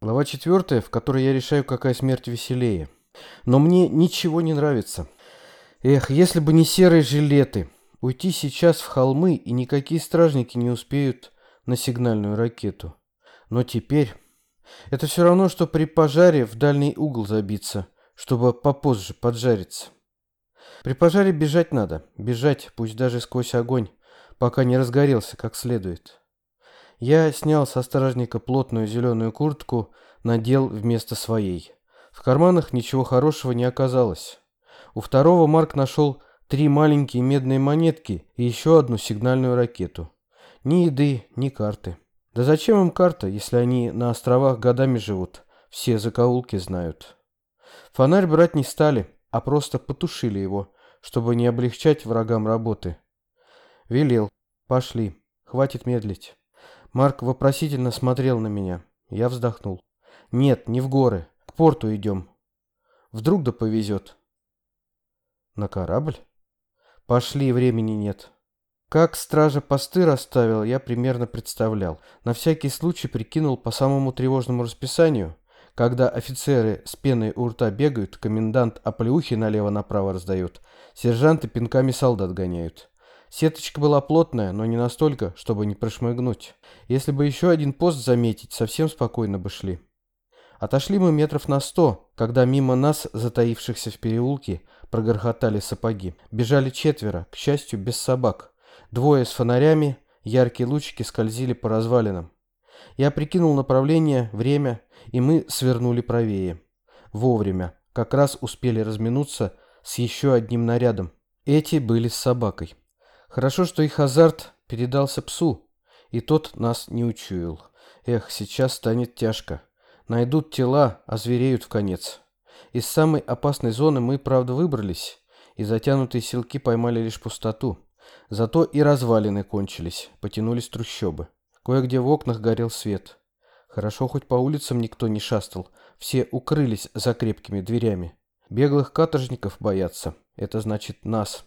Глава 4, в которой я решаю, какая смерть веселее. Но мне ничего не нравится. Эх, если бы не серые жилеты. Уйти сейчас в холмы, и никакие стражники не успеют на сигнальную ракету. Но теперь... Это все равно, что при пожаре в дальний угол забиться, чтобы попозже поджариться. При пожаре бежать надо. Бежать, пусть даже сквозь огонь, пока не разгорелся как следует. Я снял со стражника плотную зеленую куртку, надел вместо своей. В карманах ничего хорошего не оказалось. У второго Марк нашел 3 маленькие медные монетки и еще одну сигнальную ракету. Ни еды, ни карты. Да зачем им карта, если они на островах годами живут? Все закоулки знают. Фонарь брать не стали, а просто потушили его, чтобы не облегчать врагам работы. Велел. Пошли. Хватит медлить. Марк вопросительно смотрел на меня. Я вздохнул. Нет, не в горы. К порту идем. Вдруг да повезет. На корабль? Пошли, времени нет. Как стража посты расставил, я примерно представлял. На всякий случай прикинул по самому тревожному расписанию. Когда офицеры с пеной у рта бегают, комендант оплеухи налево-направо раздает, сержанты пинками солдат гоняют. Сеточка была плотная, но не настолько, чтобы не прошмыгнуть. Если бы еще один пост заметить, совсем спокойно бы шли. Отошли мы метров на 100, когда мимо нас, затаившихся в переулке, прогорхотали сапоги. Бежали 4, к счастью, без собак. 2 с фонарями, яркие лучики скользили по развалинам. Я прикинул направление, время, и мы свернули правее. Вовремя, как раз успели разминуться с еще одним нарядом. Эти были с собакой. Хорошо, что их азарт передался псу, и тот нас не учуял. Эх, сейчас станет тяжко. Найдут тела, озвереют вконец. Из самой опасной зоны мы, правда, выбрались, и затянутые селки поймали лишь пустоту. Зато и развалины кончились, потянулись трущобы. Кое-где в окнах горел свет. Хорошо, хоть по улицам никто не шастал, все укрылись за крепкими дверями. Беглых каторжников боятся, это значит нас.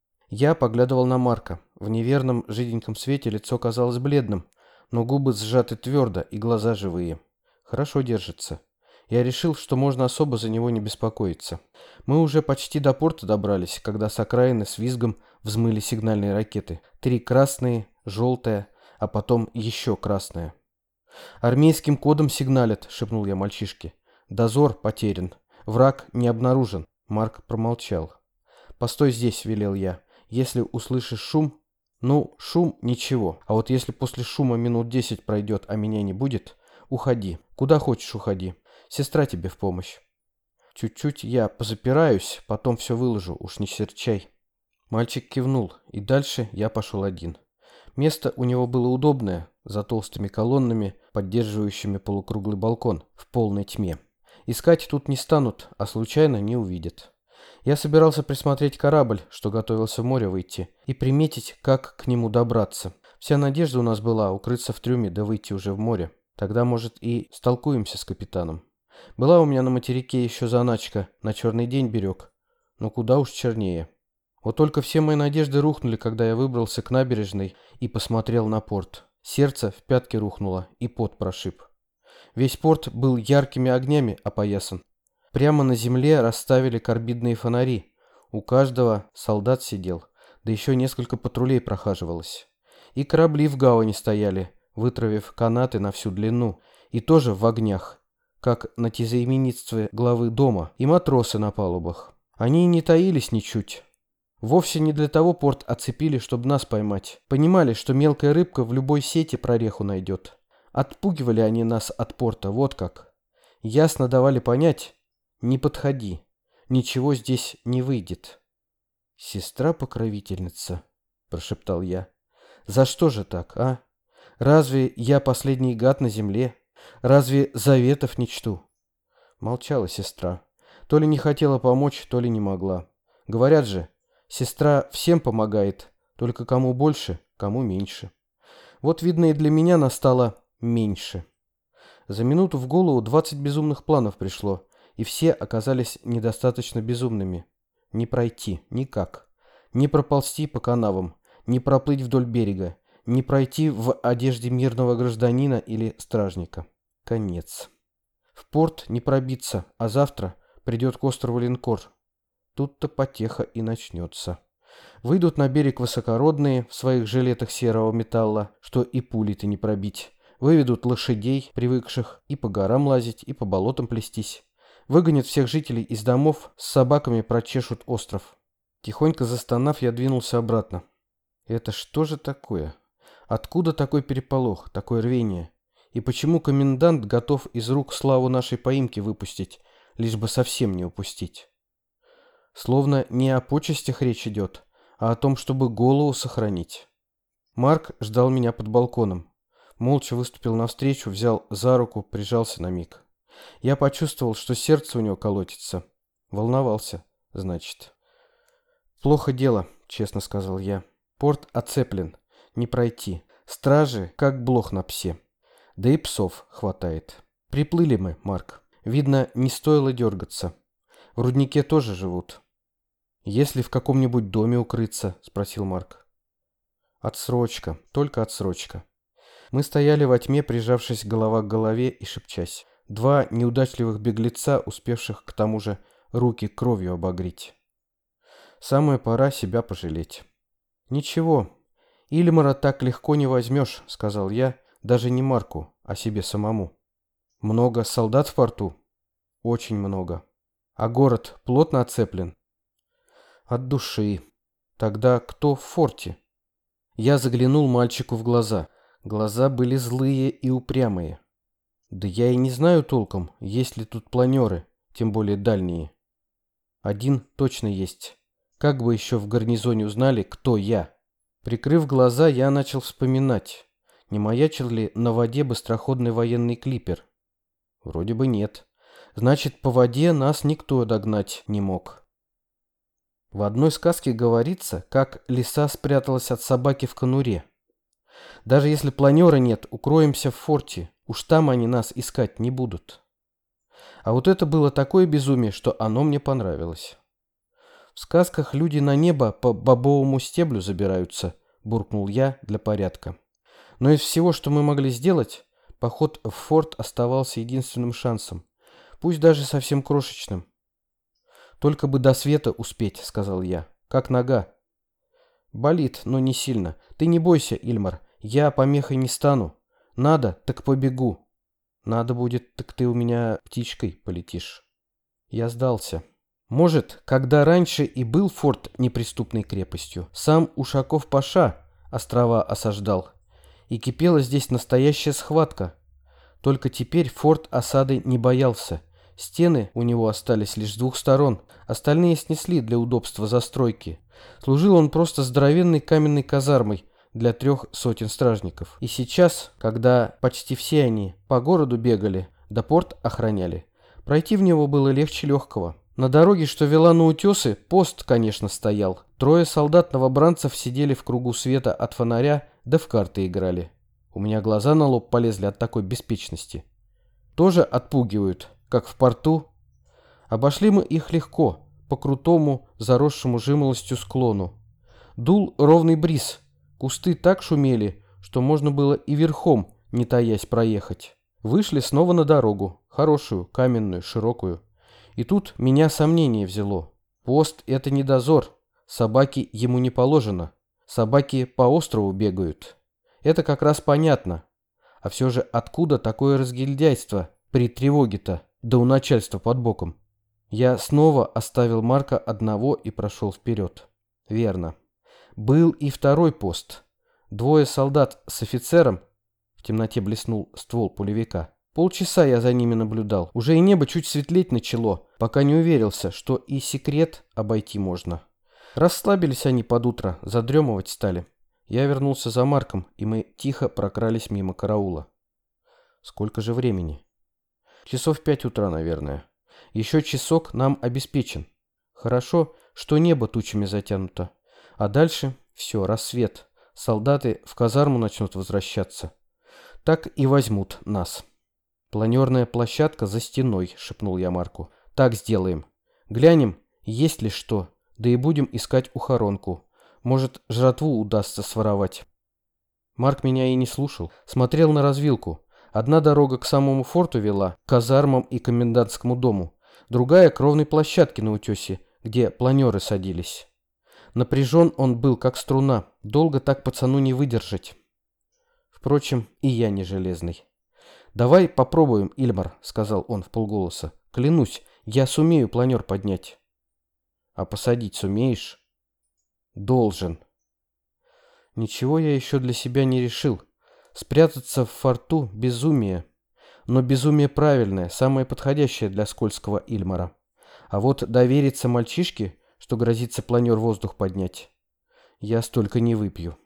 Я поглядывал на Марка. В неверном жиденьком свете лицо казалось бледным, но губы сжаты твердо и глаза живые. Хорошо держится. Я решил, что можно особо за него не беспокоиться. Мы уже почти до порта добрались, когда с окраины с визгом взмыли сигнальные ракеты. 3 красные, желтая, а потом еще красная. «Армейским кодом сигналят», — шепнул я мальчишке. «Дозор потерян. Враг не обнаружен». Марк промолчал. «Постой здесь», — велел я. «Если услышишь шум...» «Ну, шум — ничего. А вот если после шума минут 10 пройдет, а меня не будет, уходи. Куда хочешь, уходи. Сестра тебе в помощь. Чуть-чуть я позапираюсь, потом все выложу, уж не серчай». Мальчик кивнул, и дальше я пошел один. Место у него было удобное, за толстыми колоннами, поддерживающими полукруглый балкон, в полной тьме. Искать тут не станут, а случайно не увидят. Я собирался присмотреть корабль, что готовился в море выйти, и приметить, как к нему добраться. Вся надежда у нас была укрыться в трюме да выйти уже в море. Тогда, может, и столкуемся с капитаном. Была у меня на материке еще заначка, на черный день берег. Но куда уж чернее. Вот только все мои надежды рухнули, когда я выбрался к набережной и посмотрел на порт. Сердце в пятки рухнуло, и пот прошиб. Весь порт был яркими огнями опоясан. Прямо на земле расставили карбидные фонари. У каждого солдат сидел, да еще несколько патрулей прохаживалось. И корабли в гавани стояли, вытравив канаты на всю длину, и тоже в огнях, как на тезаименитстве главы дома, и матросы на палубах. Они не таились ничуть. Вовсе не для того порт оцепили, чтобы нас поймать. Понимали, что мелкая рыбка в любой сети прореху найдет. Отпугивали они нас от порта, вот как. Ясно давали понять: не подходи, ничего здесь не выйдет. «Сестра-покровительница», — прошептал я. «За что же так, а? Разве я последний гад на земле? Разве заветов не чту?» Молчала сестра. То ли не хотела помочь, то ли не могла. Говорят же, сестра всем помогает, только кому больше, кому меньше. Вот, видно, и для меня настало меньше. За минуту в голову 20 безумных планов пришло, и все оказались недостаточно безумными. Не пройти никак. Не проползти по канавам, не проплыть вдоль берега, не пройти в одежде мирного гражданина или стражника. Конец. В порт не пробиться, а завтра придет к острову линкор. Тут-то потеха и начнется. Выйдут на берег высокородные в своих жилетах серого металла, что и пули-то не пробить. Выведут лошадей, привыкших и по горам лазить, и по болотам плестись. Выгонят всех жителей из домов, с собаками прочешут остров. Тихонько застонав, я двинулся обратно. Это что же такое? Откуда такой переполох, такое рвение? И почему комендант готов из рук славу нашей поимки выпустить, лишь бы совсем не упустить? Словно не о почестях речь идет, а о том, чтобы голову сохранить. Марк ждал меня под балконом. Молча выступил навстречу, взял за руку, прижался на миг. Я почувствовал, что сердце у него колотится. Волновался, значит. «Плохо дело», — честно сказал я. «Порт оцеплен. Не пройти. Стражи, как блох на псе. Да и псов хватает. Приплыли мы, Марк. Видно, не стоило дергаться. В руднике тоже живут». «Если в каком-нибудь доме укрыться?» — спросил Марк. «Отсрочка, только отсрочка». Мы стояли во тьме, прижавшись голова к голове и шепчась. Два неудачливых беглеца, успевших к тому же руки кровью обогреть. Самая пора себя пожалеть. «Ничего, Ильмара так легко не возьмешь», — сказал я, даже не Марку, а себе самому. «Много солдат в порту?» «Очень много. А город плотно оцеплен?» «От души. Тогда кто в форте?» Я заглянул мальчику в глаза. Глаза были злые и упрямые. «Да я и не знаю толком, есть ли тут планеры, тем более дальние. Один точно есть. Как бы еще в гарнизоне узнали, кто я?» Прикрыв глаза, я начал вспоминать, не маячил ли на воде быстроходный военный клипер. Вроде бы нет. Значит, по воде нас никто догнать не мог. В одной сказке говорится, как лиса спряталась от собаки в конуре. Даже если планера нет, укроемся в форте, уж там они нас искать не будут. А вот это было такое безумие, что оно мне понравилось. «В сказках люди на небо по бобовому стеблю забираются», — буркнул я для порядка. Но из всего, что мы могли сделать, поход в форт оставался единственным шансом, пусть даже совсем крошечным. «Только бы до света успеть», — сказал я. «Как нога?» «Болит, но не сильно. Ты не бойся, Ильмар, я помехой не стану. Надо, так побегу. Надо будет, так ты у меня птичкой полетишь». Я сдался. Может, когда раньше и был форт неприступной крепостью, сам Ушаков-паша острова осаждал, и кипела здесь настоящая схватка. Только теперь форт осады не боялся. Стены у него остались лишь с двух сторон, остальные снесли для удобства застройки. Служил он просто здоровенной каменной казармой для 300 стражников. И сейчас, когда почти все они по городу бегали, да порт охраняли, пройти в него было легче легкого. На дороге, что вела на утесы, пост, конечно, стоял. 3 солдат-новобранцев сидели в кругу света от фонаря, да в карты играли. У меня глаза на лоб полезли от такой беспечности. Тоже отпугивают, как в порту. Обошли мы их легко, по крутому, заросшему жимолостью склону. Дул ровный бриз. Кусты так шумели, что можно было и верхом, не таясь, проехать. Вышли снова на дорогу, хорошую, каменную, широкую. И тут меня сомнение взяло. Пост — это не дозор. Собаки ему не положено. Собаки по острову бегают. Это как раз понятно. А все же откуда такое разгильдяйство при тревоге-то, да у начальства под боком? Я снова оставил Марка одного и прошел вперед. Верно. Был и второй пост. 2 солдат с офицером. В темноте блеснул ствол пулевика. Полчаса я за ними наблюдал. Уже и небо чуть светлеть начало, пока не уверился, что и секрет обойти можно. Расслабились они под утро, задремывать стали. Я вернулся за Марком, и мы тихо прокрались мимо караула. Сколько же времени? Часов 5 утра, наверное. Еще часок нам обеспечен. Хорошо, что небо тучами затянуто. А дальше все, рассвет. Солдаты в казарму начнут возвращаться. Так и возьмут нас. «Планерная площадка за стеной», — шепнул я Марку. «Так сделаем. Глянем, есть ли что, да и будем искать ухоронку. Может, жратву удастся своровать». Марк меня и не слушал. Смотрел на развилку. Одна дорога к самому форту вела, к казармам и комендантскому дому, другая к ровной площадке на утесе, где планеры садились. Напряжен он был, как струна, долго так пацану не выдержать. Впрочем, и я не железный. «Давай попробуем, Ильмар», — сказал он вполголоса. «Клянусь, я сумею планер поднять». «А посадить сумеешь?» «Должен». Ничего я еще для себя не решил. Спрятаться в форту — безумие. Но безумие правильное, самое подходящее для скользкого Ильмара. А вот довериться мальчишке, что грозится планер воздух поднять, я столько не выпью.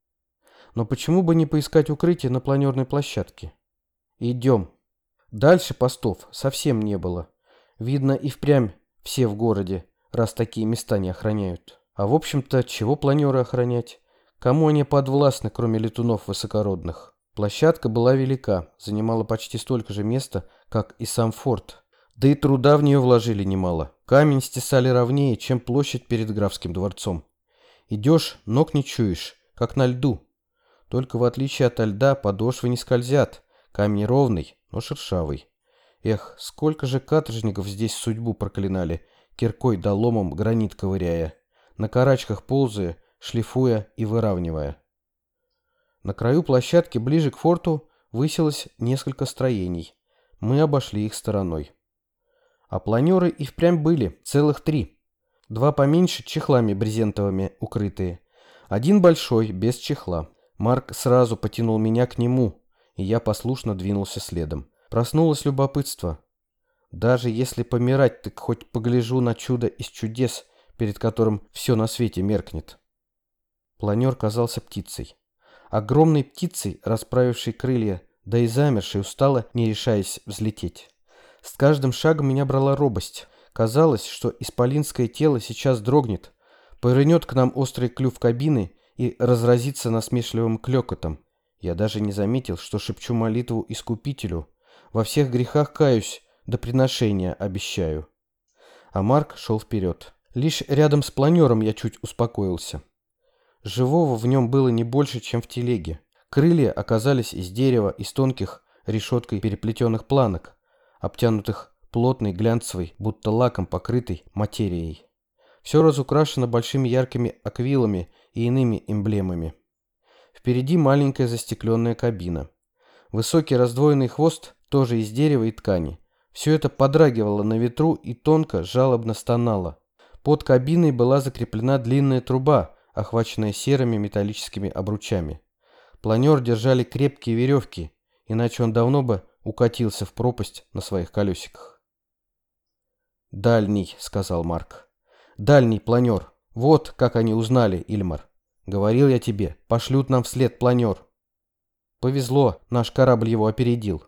Но почему бы не поискать укрытие на планерной площадке? Идем. Дальше постов совсем не было. Видно, и впрямь все в городе, раз такие места не охраняют. А в общем-то, чего планеры охранять? Кому они подвластны, кроме летунов высокородных? Площадка была велика, занимала почти столько же места, как и сам форт. Да и труда в нее вложили немало. Камень стесали ровнее, чем площадь перед графским дворцом. Идешь, ног не чуешь, как на льду. Только в отличие от льда подошвы не скользят. Камень ровный, но шершавый. Эх, сколько же каторжников здесь судьбу проклинали, киркой да ломом гранит ковыряя, на карачках ползая, шлифуя и выравнивая. На краю площадки ближе к форту высилось несколько строений. Мы обошли их стороной. А планеры и впрямь были, целых 3. 2 поменьше, чехлами брезентовыми укрытые. Один большой, без чехла. Марк сразу потянул меня к нему, и я послушно двинулся следом. Проснулось любопытство. Даже если помирать, так хоть погляжу на чудо из чудес, перед которым все на свете меркнет. Планер казался птицей. Огромной птицей, расправившей крылья, да и замершей устало, не решаясь взлететь. С каждым шагом меня брала робость. Казалось, что исполинское тело сейчас дрогнет, повернет к нам острый клюв кабины и разразится насмешливым клёкотом. Я даже не заметил, что шепчу молитву Искупителю. Во всех грехах каюсь, до приношения обещаю. А Марк шел вперед. Лишь рядом с планером я чуть успокоился. Живого в нем было не больше, чем в телеге. Крылья оказались из дерева, из тонких решеткой переплетенных планок, обтянутых плотной, глянцевой, будто лаком покрытой материей. Все разукрашено большими яркими аквилами и иными эмблемами. Впереди маленькая застекленная кабина. Высокий раздвоенный хвост тоже из дерева и ткани. Все это подрагивало на ветру и тонко, жалобно стонало. Под кабиной была закреплена длинная труба, охваченная серыми металлическими обручами. Планер держали крепкие веревки, иначе он давно бы укатился в пропасть на своих колесиках. «Дальний», — сказал Марк. «Дальний планер. Вот как они узнали, Ильмар. Говорил я тебе, пошлют нам вслед планер. Повезло, наш корабль его опередил».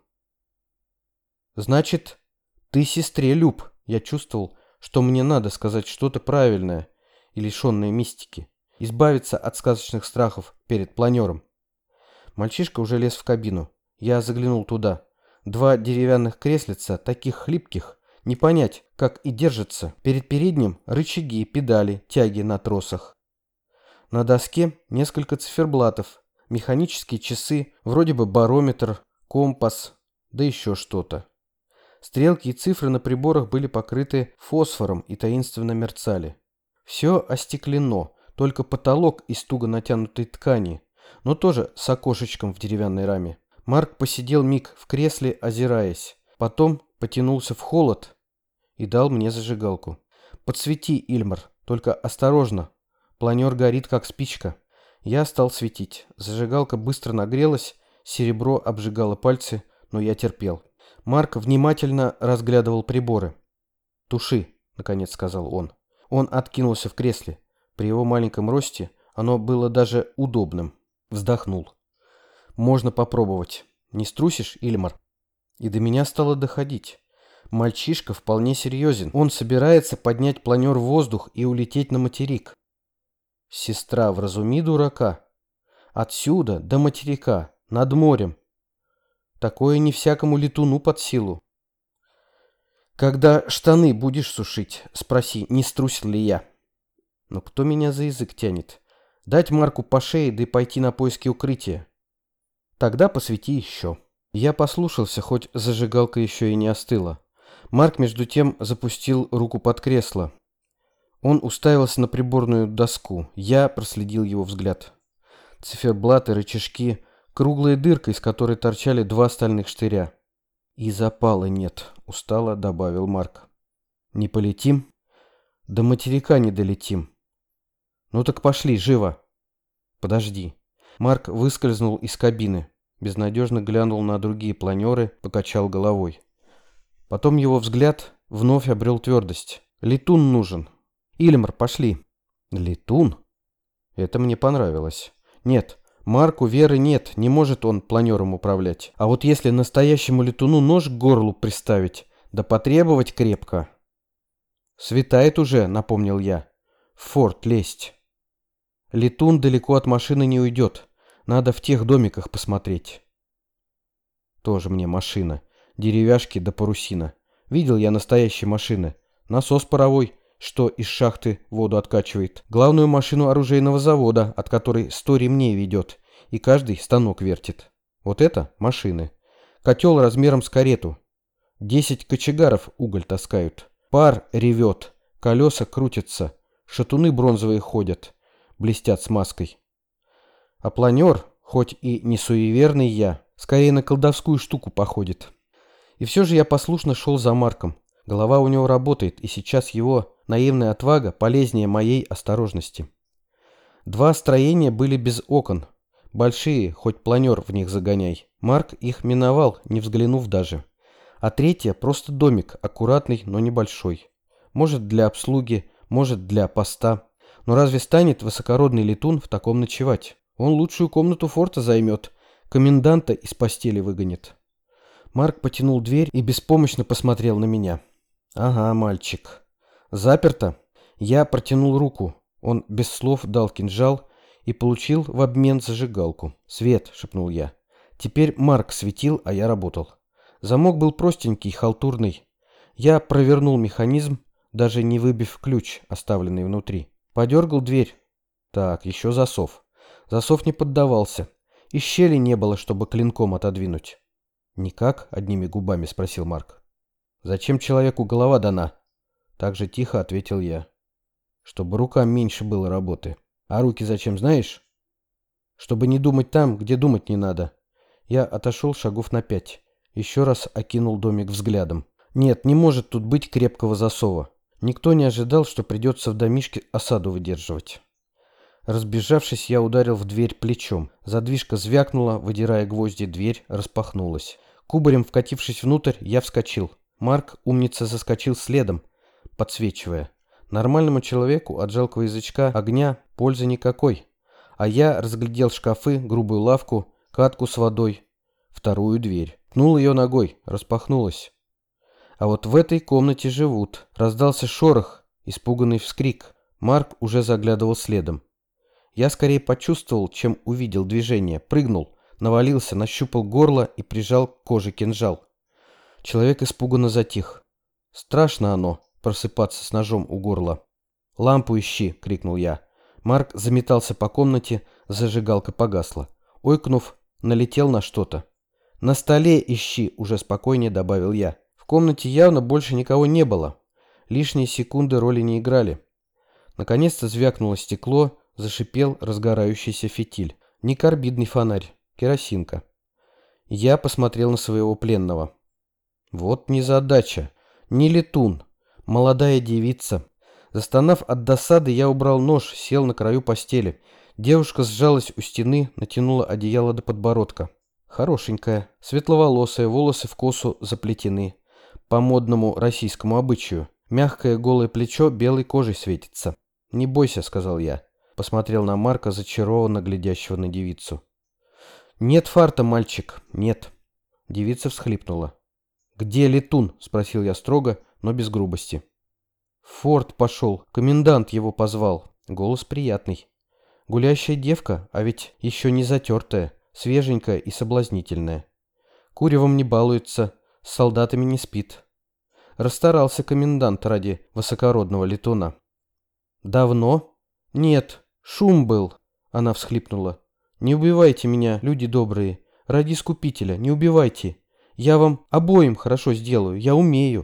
«Значит, ты сестре Люб». Я чувствовал, что мне надо сказать что-то правильное и лишенное мистики. Избавиться от сказочных страхов перед планером. Мальчишка уже лез в кабину. Я заглянул туда. 2 деревянных креслица, таких хлипких, не понять, как и держатся. Перед передним рычаги, педали, тяги на тросах. На доске несколько циферблатов, механические часы, вроде бы барометр, компас, да еще что-то. Стрелки и цифры на приборах были покрыты фосфором и таинственно мерцали. Все остеклено, только потолок из туго натянутой ткани, но тоже с окошечком в деревянной раме. Марк посидел миг в кресле, озираясь, потом потянулся в холод и дал мне зажигалку. «Подсвети, Ильмар, только осторожно, планер горит, как спичка». Я стал светить. Зажигалка быстро нагрелась, серебро обжигало пальцы, но я терпел. Марк внимательно разглядывал приборы. «Туши», — наконец сказал он. Он откинулся в кресле. При его маленьком росте оно было даже удобным. Вздохнул. «Можно попробовать. Не струсишь, Ильмар?» И до меня стало доходить. Мальчишка вполне серьезен. Он собирается поднять планер в воздух и улететь на материк. Сестра, вразуми дурака. Отсюда до материка, над морем. Такое не всякому летуну под силу. «Когда штаны будешь сушить, спроси, не струсил ли я?» Но кто меня за язык тянет? Дать Марку по шее, да и пойти на поиски укрытия. Тогда посвети еще. Я послушался, хоть зажигалка еще и не остыла. Марк, между тем, запустил руку под кресло. Он уставился на приборную доску. Я проследил его взгляд. Циферблаты, рычажки, круглая дырка, из которой торчали два стальных штыря. «И запала нет», — устало добавил Марк. «Не полетим?» «До материка не долетим». «Ну так пошли, живо!» «Подожди». Марк выскользнул из кабины, безнадежно глянул на другие планеры, покачал головой. Потом его взгляд вновь обрел твердость. «Летун нужен. Ильмар, пошли». «Летун?» Это мне понравилось. Нет, Марку веры нет, не может он планером управлять. А вот если настоящему летуну нож к горлу приставить, да потребовать крепко... «Светает уже», — напомнил я. «В форт лезть». «Летун далеко от машины не уйдет. Надо в тех домиках посмотреть». Тоже мне машина. Деревяшки да парусина. Видел я настоящие машины. Насос паровой, что из шахты воду откачивает. Главную машину оружейного завода, от которой 100 ремней ведет. И каждый станок вертит. Вот это машины. Котел размером с карету. 10 кочегаров уголь таскают. Пар ревет. Колеса крутятся. Шатуны бронзовые ходят. Блестят смазкой. А планер, хоть и не суеверный я, скорее на колдовскую штуку походит. И все же я послушно шел за Марком. Голова у него работает, и сейчас его наивная отвага полезнее моей осторожности. Два строения были без окон. Большие, хоть планер в них загоняй. Марк их миновал, не взглянув даже. А третье просто домик, аккуратный, но небольшой. Может, для обслуги, может, для поста. Но разве станет высокородный летун в таком ночевать? Он лучшую комнату форта займет, коменданта из постели выгонит. Марк потянул дверь и беспомощно посмотрел на меня. «Ага, мальчик. Заперто?» Я протянул руку. Он без слов дал кинжал и получил в обмен зажигалку. «Свет», — шепнул я. Теперь Марк светил, а я работал. Замок был простенький, халтурный. Я провернул механизм, даже не выбив ключ, оставленный внутри. Подергал дверь. Так, еще засов. Засов не поддавался. И щели не было, чтобы клинком отодвинуть. «Никак?» — одними губами спросил Марк. «Зачем человеку голова дана?» Так же тихо ответил я. «Чтобы рукам меньше было работы. А руки зачем, знаешь?» «Чтобы не думать там, где думать не надо». Я отошел шагов на 5. Еще раз окинул домик взглядом. Нет, не может тут быть крепкого засова. Никто не ожидал, что придется в домишке осаду выдерживать. Разбежавшись, я ударил в дверь плечом. Задвижка звякнула, выдирая гвозди, дверь распахнулась. Кубарем вкатившись внутрь, я вскочил. Марк, умница, заскочил следом, подсвечивая. Нормальному человеку от жалкого язычка огня пользы никакой. А я разглядел шкафы, грубую лавку, катку с водой, вторую дверь. Пнул ее ногой, распахнулась. А вот в этой комнате живут. Раздался шорох, испуганный вскрик. Марк уже заглядывал следом. Я скорее почувствовал, чем увидел движение. Прыгнул, навалился, нащупал горло и прижал к коже кинжал. Человек испуганно затих. Страшно оно, просыпаться с ножом у горла. «Лампу ищи!» — крикнул я. Марк заметался по комнате, зажигалка погасла. Ойкнув, налетел на что-то. «На столе ищи!» — уже спокойнее добавил я. В комнате явно больше никого не было. Лишние секунды роли не играли. Наконец-то звякнуло стекло, зашипел разгорающийся фитиль. Не карбидный фонарь, керосинка. Я посмотрел на своего пленного. Вот незадача. Не летун. Молодая девица. Застонав от досады, я убрал нож, сел на краю постели. Девушка сжалась у стены, натянула одеяло до подбородка. Хорошенькая, светловолосая, волосы в косу заплетены. По модному российскому обычаю. Мягкое голое плечо белой кожей светится. «Не бойся», — сказал я. Посмотрел на Марка, зачарованно глядящего на девицу. «Нет фарта, мальчик, нет». Девица всхлипнула. «Где летун?» — спросил я строго, но без грубости. «В форт пошел, комендант его позвал». Голос приятный. Гулящая девка, а ведь еще не затертая, свеженькая и соблазнительная. Куревом не балуется, с солдатами не спит. Расстарался комендант ради высокородного летуна. «Давно?» «Нет, шум был», — она всхлипнула. «Не убивайте меня, люди добрые. ради Искупителя, не убивайте. Я вам обоим хорошо сделаю, я умею».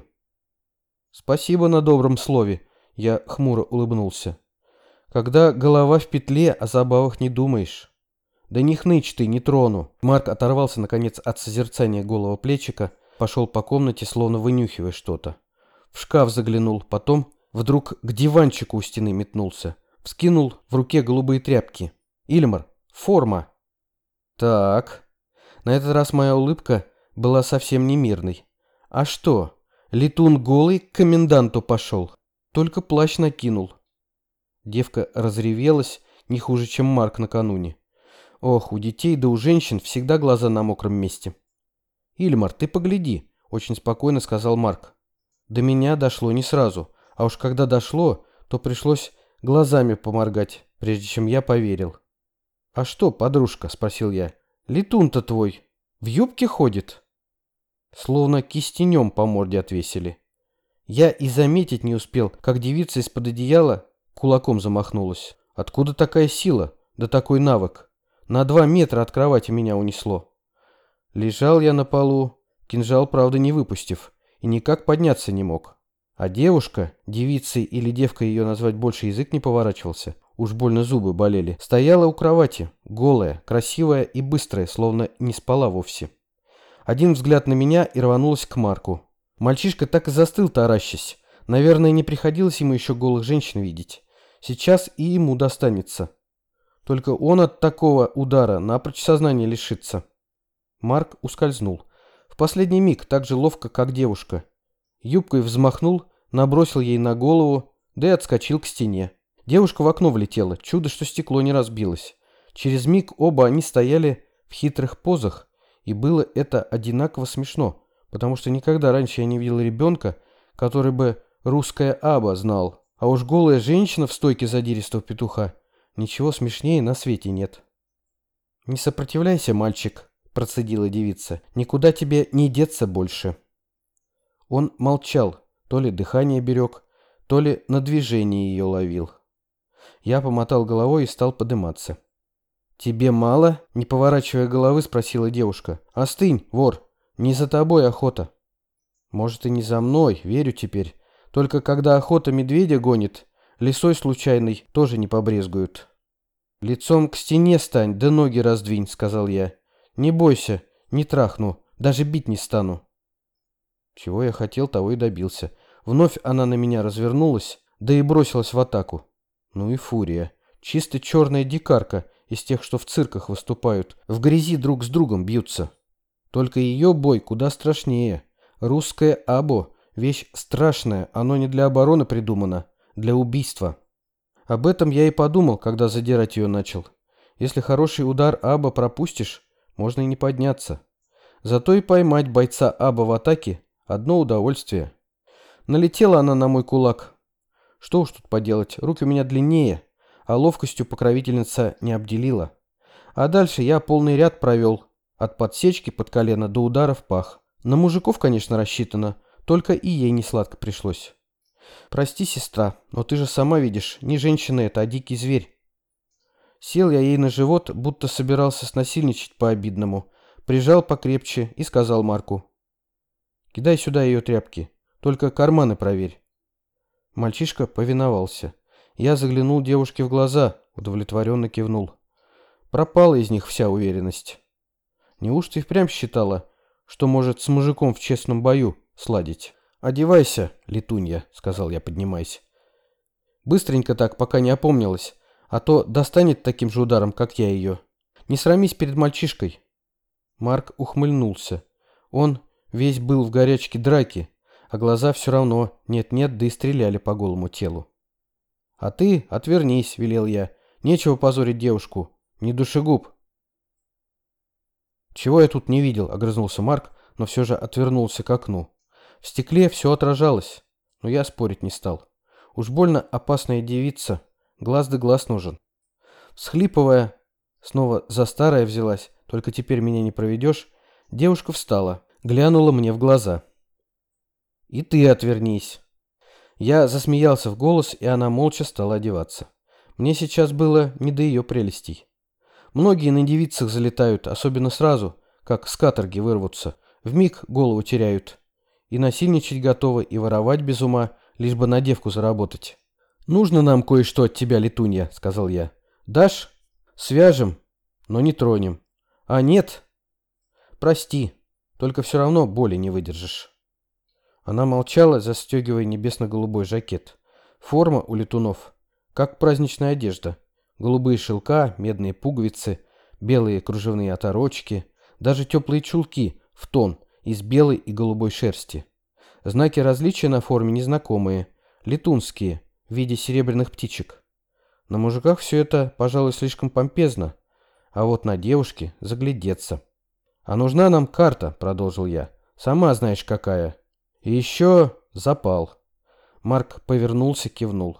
«Спасибо на добром слове», — я хмуро улыбнулся. «Когда голова в петле, о забавах не думаешь». «Да не хнычь ты, не трону». Марк оторвался, наконец, от созерцания голого плечика, пошел по комнате, словно вынюхивая что-то. В шкаф заглянул, потом вдруг к диванчику у стены метнулся. Вскинул в руке голубые тряпки. «Ильмар, форма!» «Так...» На этот раз моя улыбка была совсем не мирной. «А что, летун голый к коменданту пошел? Только плащ накинул». Девка разревелась не хуже, чем Марк накануне. Ох, у детей да у женщин всегда глаза на мокром месте. «Ильмар, ты погляди», — очень спокойно сказал Марк. До меня дошло не сразу, а уж когда дошло, то пришлось глазами поморгать, прежде чем я поверил. «А что, подружка?» — спросил я. «Летун-то твой в юбке ходит?» Словно кистенем по морде отвесили. Я и заметить не успел, как девица из-под одеяла кулаком замахнулась. Откуда такая сила, да такой навык? На 2 метра от кровати меня унесло. Лежал я на полу, кинжал, правда, не выпустив, и никак подняться не мог. А девушка, девицей или девкой ее назвать больше язык не поворачивался, уж больно зубы болели, стояла у кровати, голая, красивая и быстрая, словно не спала вовсе. Один взгляд на меня и рванулась к Марку. Мальчишка так и застыл, таращась. Наверное, не приходилось ему еще голых женщин видеть. Сейчас и ему достанется. Только он от такого удара напрочь сознания лишится. Марк ускользнул. В последний миг так же ловко, как девушка. Юбкой взмахнул, набросил ей на голову, да и отскочил к стене. Девушка в окно влетела, чудо, что стекло не разбилось. Через миг оба они стояли в хитрых позах, и было это одинаково смешно, потому что никогда раньше я не видел ребенка, который бы русское «аба» знал, а уж голая женщина в стойке задиристого петуха. Ничего смешнее на свете нет. «Не сопротивляйся, мальчик», — процедила девица, — «никуда тебе не деться больше». Он молчал, то ли дыхание берег, то ли на движение ее ловил. Я помотал головой и стал подыматься. «Тебе мало?» — не поворачивая головы, спросила девушка. «Остынь, вор, не за тобой охота». «Может, и не за мной, верю теперь. Только когда охота медведя гонит, лисой случайный тоже не побрезгуют». «Лицом к стене стань, да ноги раздвинь», — сказал я. «Не бойся, не трахну, даже бить не стану». Чего я хотел, того и добился. Вновь она на меня развернулась, да и бросилась в атаку. Ну и фурия. Чисто черная дикарка из тех, что в цирках выступают, в грязи друг с другом бьются. Только ее бой куда страшнее. Русское або — вещь страшная, оно не для обороны придумано, для убийства. Об этом я и подумал, когда задирать ее начал. Если хороший удар аба пропустишь, можно и не подняться. Зато и поймать бойца аба в атаке — одно удовольствие. Налетела она на мой кулак. Что уж тут поделать, руки у меня длиннее, а ловкостью покровительница не обделила. А дальше я полный ряд провел, от подсечки под колено до удара в пах. На мужиков, конечно, рассчитано, только и ей не сладко пришлось. «Прости, сестра, но ты же сама видишь, не женщина это, а дикий зверь». Сел я ей на живот, будто собирался снасильничать по-обидному, прижал покрепче и сказал Марку: «Кидай сюда ее тряпки, только карманы проверь». Мальчишка повиновался. Я заглянул девушке в глаза, удовлетворенно кивнул. Пропала из них вся уверенность. Неужто и впрямь считала, что может с мужиком в честном бою сладить? «Одевайся, летунья», — сказал я, поднимаясь. «Быстренько так, пока не опомнилась, а то достанет таким же ударом, как я ее. Не срамись перед мальчишкой». Марк ухмыльнулся. Он весь был в горячке драки, а глаза все равно нет-нет, да и стреляли по голому телу. «А ты отвернись», — велел я. «Нечего позорить девушку. Не душегуб». «Чего я тут не видел?» — огрызнулся Марк, но все же отвернулся к окну. В стекле все отражалось, но я спорить не стал. Уж больно опасная девица, глаз да глаз нужен. Всхлипывая, снова за старое взялась, только теперь меня не проведешь, девушка встала, глянула мне в глаза. «И ты отвернись». Я засмеялся в голос, и она молча стала одеваться. Мне сейчас было не до ее прелестей. Многие на девицах залетают, особенно сразу, как с каторги вырвутся, вмиг голову теряют. И насильничать готовы, и воровать без ума, лишь бы на девку заработать. «Нужно нам кое-что от тебя, летунья», — сказал я. «Дашь? Свяжем, но не тронем. А нет? Прости, только все равно боли не выдержишь». Она молчала, застегивая небесно-голубой жакет. Форма у летунов, как праздничная одежда. Голубые шелка, медные пуговицы, белые кружевные оторочки, даже теплые чулки в тон из белой и голубой шерсти. Знаки различия на форме незнакомые, летунские, в виде серебряных птичек. На мужиках все это, пожалуй, слишком помпезно, а вот на девушке заглядеться. «А нужна нам карта», — продолжил я. «Сама знаешь, какая. И еще запал». Марк повернулся, кивнул.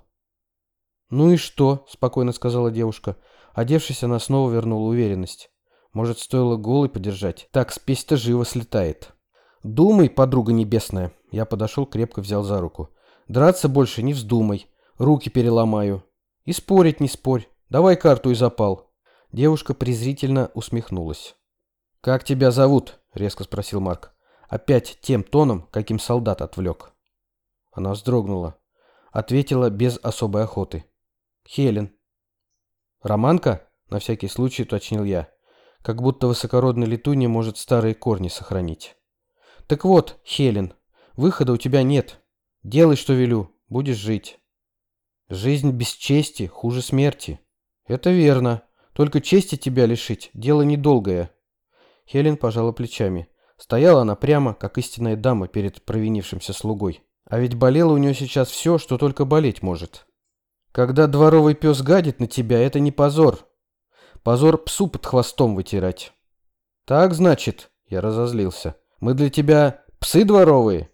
«Ну и что?» — спокойно сказала девушка. Одевшись, она снова вернула уверенность. «Может, стоило голой подержать? Так спесь-то живо слетает». «Думай, подруга небесная». Я подошел, крепко взял за руку. «Драться больше не вздумай. Руки переломаю. И спорить не спорь. Давай карту и запал». Девушка презрительно усмехнулась. «Как тебя зовут?» — резко спросил Марк. Опять тем тоном, каким солдат отвлек. Она вздрогнула. Ответила без особой охоты. «Хелен». «Романка?» — на всякий случай уточнил я. Как будто высокородный летунья может старые корни сохранить. «Так вот, Хелен, выхода у тебя нет. Делай, что велю, будешь жить». «Жизнь без чести хуже смерти». «Это верно. Только чести тебя лишить — дело недолгое». Хелен пожала плечами. Стояла она прямо, как истинная дама перед провинившимся слугой. А ведь болело у нее сейчас все, что только болеть может. Когда дворовый пес гадит на тебя, это не позор. Позор псу под хвостом вытирать. «Так, значит», — я разозлился, — «мы для тебя псы дворовые?»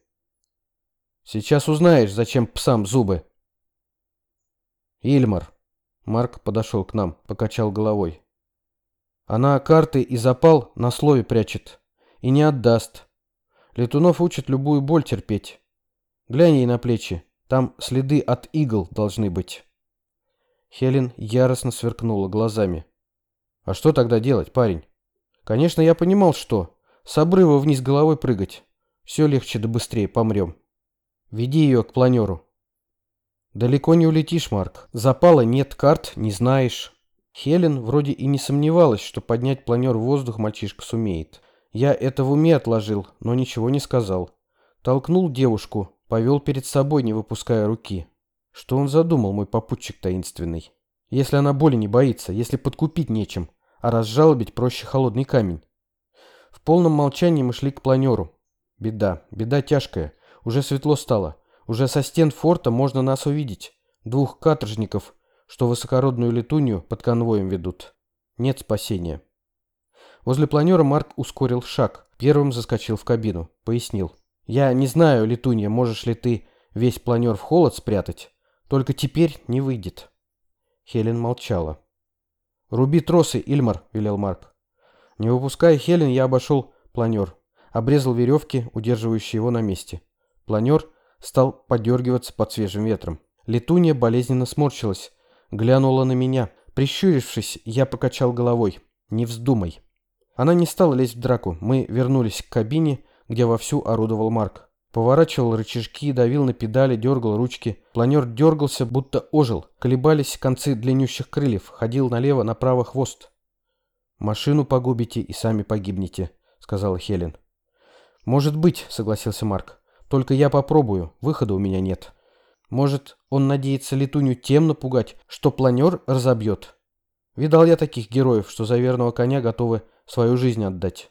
«Сейчас узнаешь, зачем псам зубы». «Ильмар». Марк подошел к нам, покачал головой. «Она карты и запал на слове прячет. И не отдаст. Летунов учат любую боль терпеть. Глянь ей на плечи. Там следы от игл должны быть». Хелен яростно сверкнула глазами. «А что тогда делать, парень?» «Конечно, я понимал, что. С обрыва вниз головой прыгать. Все легче да быстрее помрем. Веди ее к планеру». «Далеко не улетишь, Марк. Запала нет, карт не знаешь». Хелен вроде и не сомневалась, что поднять планер в воздух мальчишка сумеет. Я это в уме отложил, но ничего не сказал. Толкнул девушку, повел перед собой, не выпуская руки. Что он задумал, мой попутчик таинственный? Если она боли не боится, если подкупить нечем, а разжалобить проще холодный камень. В полном молчании мы шли к планеру. Беда тяжкая. Уже светло стало. Уже со стен форта можно нас увидеть. 2 каторжников, что высокородную летунью под конвоем ведут. Нет спасения. Возле планера Марк ускорил шаг. Первым заскочил в кабину. Пояснил. «Я не знаю, летунья, можешь ли ты весь планер в холод спрятать. Только теперь не выйдет». Хелен молчала. «Руби тросы, Ильмар», — велел Марк. Не выпуская Хелен, я обошел планер. Обрезал веревки, удерживающие его на месте. Планер стал подергиваться под свежим ветром. Летунья болезненно сморщилась. Глянула на меня. Прищурившись, я покачал головой. «Не вздумай». Она не стала лезть в драку. Мы вернулись к кабине, где вовсю орудовал Марк. Поворачивал рычажки, давил на педали, дергал ручки. Планер дергался, будто ожил. Колебались концы длиннющих крыльев. Ходил налево-направо хвост. «Машину погубите и сами погибнете», — сказала Хелен. «Может быть», — согласился Марк. «Только я попробую. Выхода у меня нет». Может, он надеется летунью тем напугать, что планер разобьет? Видал я таких героев, что за верного коня готовы свою жизнь отдать.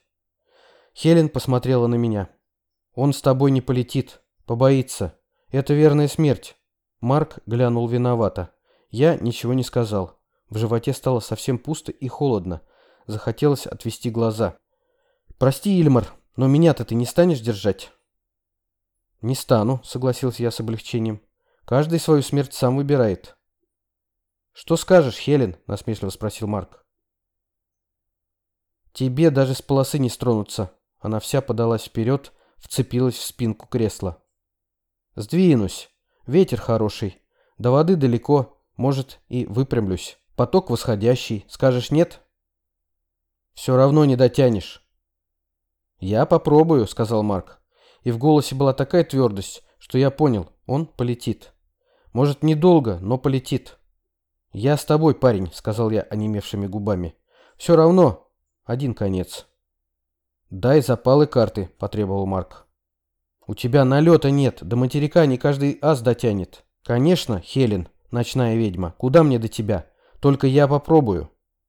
Хелен посмотрела на меня. «Он с тобой не полетит. Побоится. Это верная смерть». Марк глянул виновато. Я ничего не сказал. В животе стало совсем пусто и холодно. Захотелось отвести глаза. «Прости, Ильмар, но меня-то ты не станешь держать?» «Не стану», — согласился я с облегчением. «Каждый свою смерть сам выбирает». «Что скажешь, Хелен?» — насмешливо спросил Марк. «Тебе даже с полосы не стронуться». Она вся подалась вперед, вцепилась в спинку кресла. «Сдвинусь. Ветер хороший. До воды далеко. Может, и выпрямлюсь. Поток восходящий. Скажешь нет?» «Все равно не дотянешь». «Я попробую», — сказал Марк. И в голосе была такая твердость, что я понял, он полетит. Может, недолго, но полетит. «Я с тобой, парень», — сказал я онемевшими губами. «Все равно один конец». «Дай запалы карты», — потребовал Марк. «У тебя налета нет, до материка не каждый ас дотянет». «Конечно, Хелен, ночная ведьма, куда мне до тебя? Только я попробую».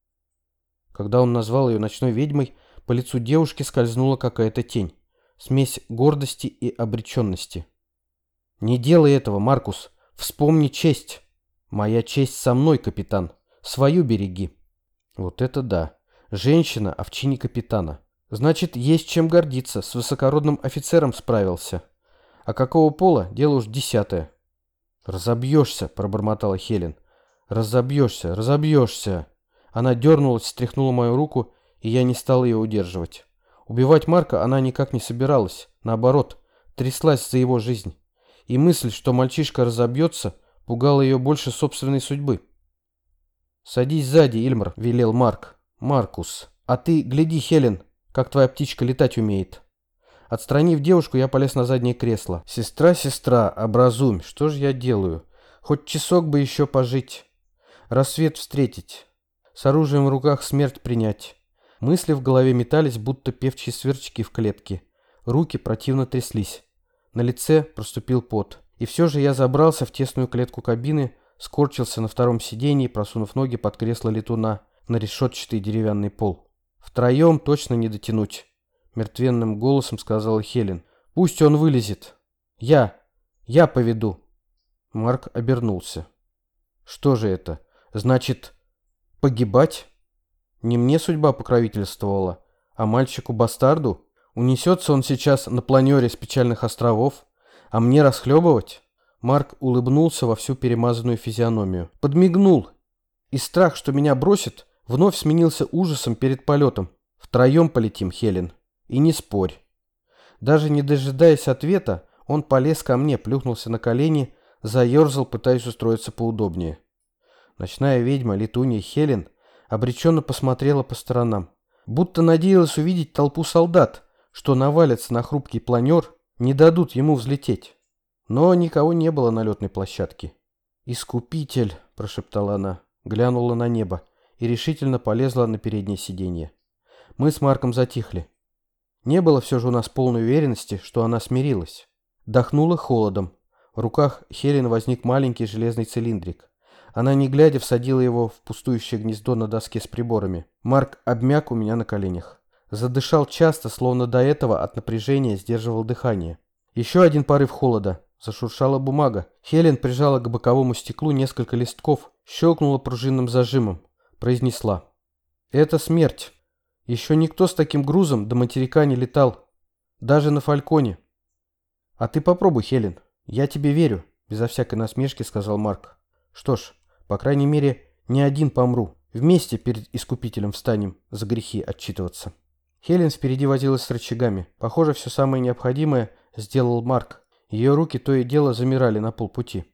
Когда он назвал ее ночной ведьмой, по лицу девушки скользнула какая-то тень. Смесь гордости и обреченности. «Не делай этого, Маркус. Вспомни честь». «Моя честь со мной, капитан. Свою береги». Вот это да. Женщина, а в чине капитана. Значит, есть чем гордиться. С высокородным офицером справился. А какого пола? Дело уж 10-е. «Разобьешься», — пробормотала Хелен. «Разобьешься, разобьешься». Она дернулась, стряхнула мою руку, и я не стал ее удерживать. Убивать Марка она никак не собиралась. Наоборот, тряслась за его жизнь. И мысль, что мальчишка разобьется, пугала ее больше собственной судьбы. «Садись сзади, Ильмар», — велел Марк. «Маркус. А ты гляди, Хелен, как твоя птичка летать умеет». Отстранив девушку, я полез на заднее кресло. «Сестра, сестра, образумь, что же я делаю? Хоть часок бы еще пожить. Рассвет встретить. С оружием в руках смерть принять». Мысли в голове метались, будто певчие сверчки в клетке. Руки противно тряслись. На лице проступил пот. И все же я забрался в тесную клетку кабины, скорчился на втором сиденье, просунув ноги под кресло летуна на решетчатый деревянный пол. «Втроем точно не дотянуть», — мертвенным голосом сказала Хелен. «Пусть он вылезет. Я поведу». Марк обернулся. «Что же это? Значит, погибать? Не мне судьба покровительствовала, а мальчику-бастарду? Унесется он сейчас на планере с печальных островов, а мне расхлебывать?» Марк улыбнулся во всю перемазанную физиономию. Подмигнул. И страх, что меня бросит, вновь сменился ужасом перед полетом. «Втроем полетим, Хелен. И не спорь». Даже не дожидаясь ответа, он полез ко мне, плюхнулся на колени, заерзал, пытаясь устроиться поудобнее. Ночная ведьма, летунья Хелен, обреченно посмотрела по сторонам, будто надеялась увидеть толпу солдат, что навалятся на хрупкий планер, не дадут ему взлететь. Но никого не было на летной площадке. «Искупитель», — прошептала она, глянула на небо и решительно полезла на переднее сиденье. Мы с Марком затихли. Не было все же у нас полной уверенности, что она смирилась. Дохнуло холодом. В руках Хелен возник маленький железный цилиндрик. Она, не глядя, всадила его в пустующее гнездо на доске с приборами. Марк обмяк у меня на коленях. Задышал часто, словно до этого от напряжения сдерживал дыхание. Еще один порыв холода. Зашуршала бумага. Хелен прижала к боковому стеклу несколько листков, щелкнула пружинным зажимом. Произнесла: «Это смерть. Еще никто с таким грузом до материка не летал. Даже на Фальконе». «А ты попробуй, Хелен. Я тебе верю», — безо всякой насмешки сказал Марк. «Что ж, по крайней мере, не один помру. Вместе перед Искупителем встанем за грехи отчитываться». Хелен впереди возилась с рычагами. Похоже, все самое необходимое сделал Марк. Ее руки то и дело замирали на полпути.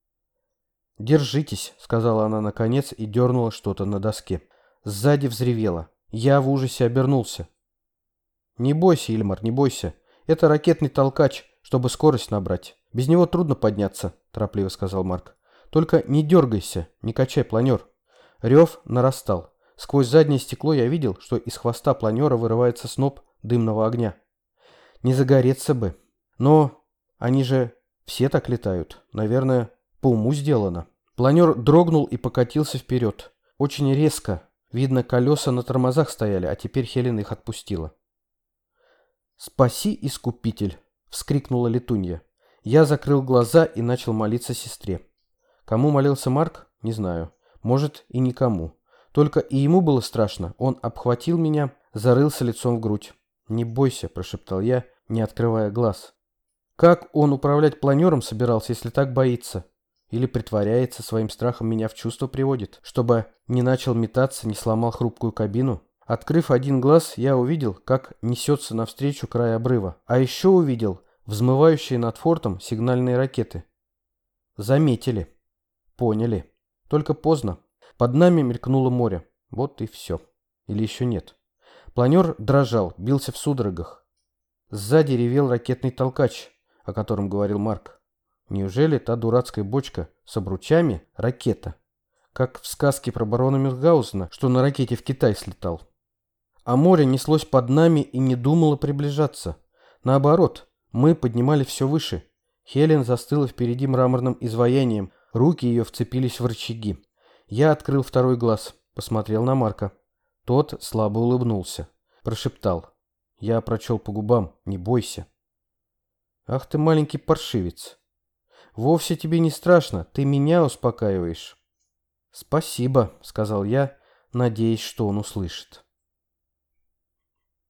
«Держитесь», — сказала она наконец и дернула что-то на доске. Сзади взревела. Я в ужасе обернулся. «Не бойся, Ильмар, не бойся. Это ракетный толкач, чтобы скорость набрать. Без него трудно подняться», — торопливо сказал Марк. «Только не дергайся, не качай планер». Рев нарастал. Сквозь заднее стекло я видел, что из хвоста планера вырывается сноп дымного огня. Не загореться бы. Но они же все так летают. Наверное, по уму сделано. Планер дрогнул и покатился вперед. Очень резко. Видно, колеса на тормозах стояли, а теперь Хелен их отпустила. «Спаси, Искупитель!» — вскрикнула летунья. Я закрыл глаза и начал молиться сестре. Кому молился Марк, не знаю. Может, и никому. Только и ему было страшно. Он обхватил меня, зарылся лицом в грудь. «Не бойся», — прошептал я, не открывая глаз. Как он управлять планером собирался, если так боится? Или притворяется, своим страхом меня в чувство приводит, чтобы не начал метаться, не сломал хрупкую кабину? Открыв один глаз, я увидел, как несется навстречу край обрыва. А еще увидел взмывающие над фортом сигнальные ракеты. Заметили. Поняли. Только поздно. Под нами мелькнуло море. Вот и все. Или еще нет. Планер дрожал, бился в судорогах. Сзади ревел ракетный толкач, о котором говорил Марк. Неужели та дурацкая бочка с обручами — ракета? Как в сказке про барона Мюнхгаузена, что на ракете в Китай слетал. А море неслось под нами и не думало приближаться. Наоборот, мы поднимали все выше. Хелен застыла впереди мраморным изваянием, руки ее вцепились в рычаги. Я открыл второй глаз, посмотрел на Марка. Тот слабо улыбнулся, прошептал. Я прочел по губам: не бойся. Ах ты маленький паршивец. Вовсе тебе не страшно, ты меня успокаиваешь. Спасибо, сказал я, надеясь, что он услышит.